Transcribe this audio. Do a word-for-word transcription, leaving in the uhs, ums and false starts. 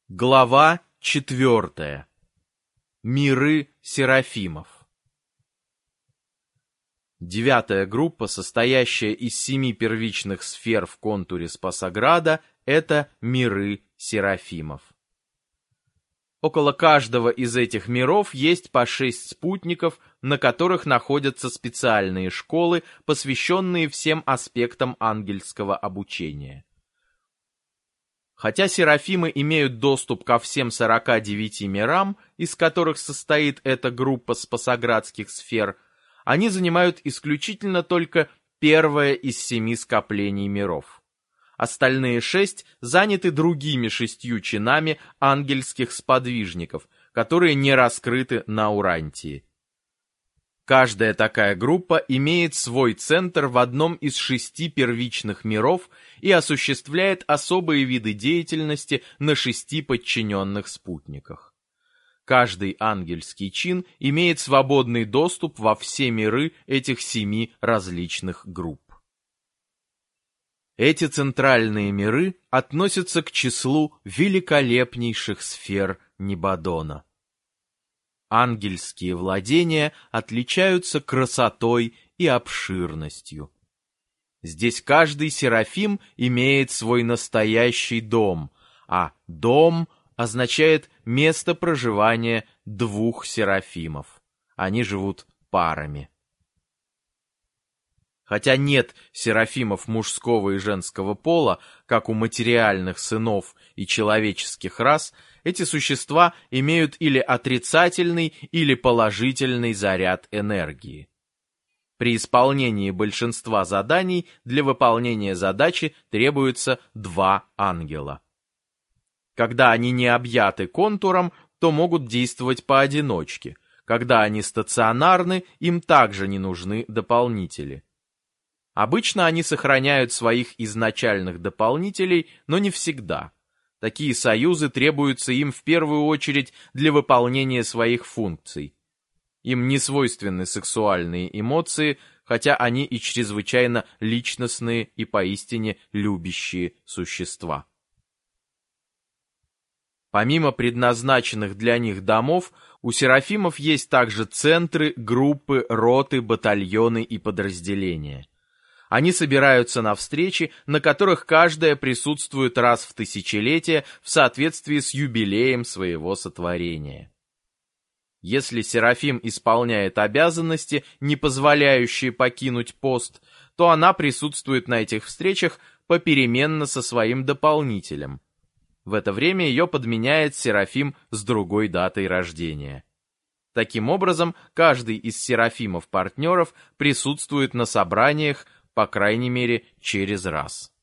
Глава четвертая. Миры серафимов. Девятая группа, состоящая из семи первичных сфер в контуре Спасограда, это миры серафимов. Около каждого из этих миров есть по шесть спутников, на которых находятся специальные школы, посвященные всем аспектам ангельского обучения. Хотя серафимы имеют доступ ко всем сорока девяти мирам, из которых состоит эта группа спасоградских сфер, они занимают исключительно только первое из семи скоплений миров. Остальные шесть заняты другими шестью чинами ангельских сподвижников, которые не раскрыты на Урантии. Каждая такая группа имеет свой центр в одном из шести первичных миров и осуществляет особые виды деятельности на шести подчиненных спутниках. Каждый ангельский чин имеет свободный доступ во все миры этих семи различных групп. Эти центральные миры относятся к числу великолепнейших сфер Нибадона. Ангельские владения отличаются красотой и обширностью. Здесь каждый серафим имеет свой настоящий дом, а дом означает место проживания двух серафимов. Они живут парами. Хотя нет серафимов мужского и женского пола, как у материальных сынов и человеческих рас, эти существа имеют или отрицательный, или положительный заряд энергии. При исполнении большинства заданий для выполнения задачи требуется два ангела. Когда они не объяты контуром, то могут действовать поодиночке. Когда они стационарны, им также не нужны дополнители. Обычно они сохраняют своих изначальных дополнителей, но не всегда. Такие союзы требуются им в первую очередь для выполнения своих функций. Им не свойственны сексуальные эмоции, хотя они и чрезвычайно личностные и поистине любящие существа. Помимо предназначенных для них домов, у серафимов есть также центры, группы, роты, батальоны и подразделения. Они собираются на встречи, на которых каждая присутствует раз в тысячелетие в соответствии с юбилеем своего сотворения. Если серафим исполняет обязанности, не позволяющие покинуть пост, то она присутствует на этих встречах попеременно со своим дополнителем. В это время ее подменяет серафим с другой датой рождения. Таким образом, каждый из серафимов-партнеров присутствует на собраниях, по крайней мере, через раз.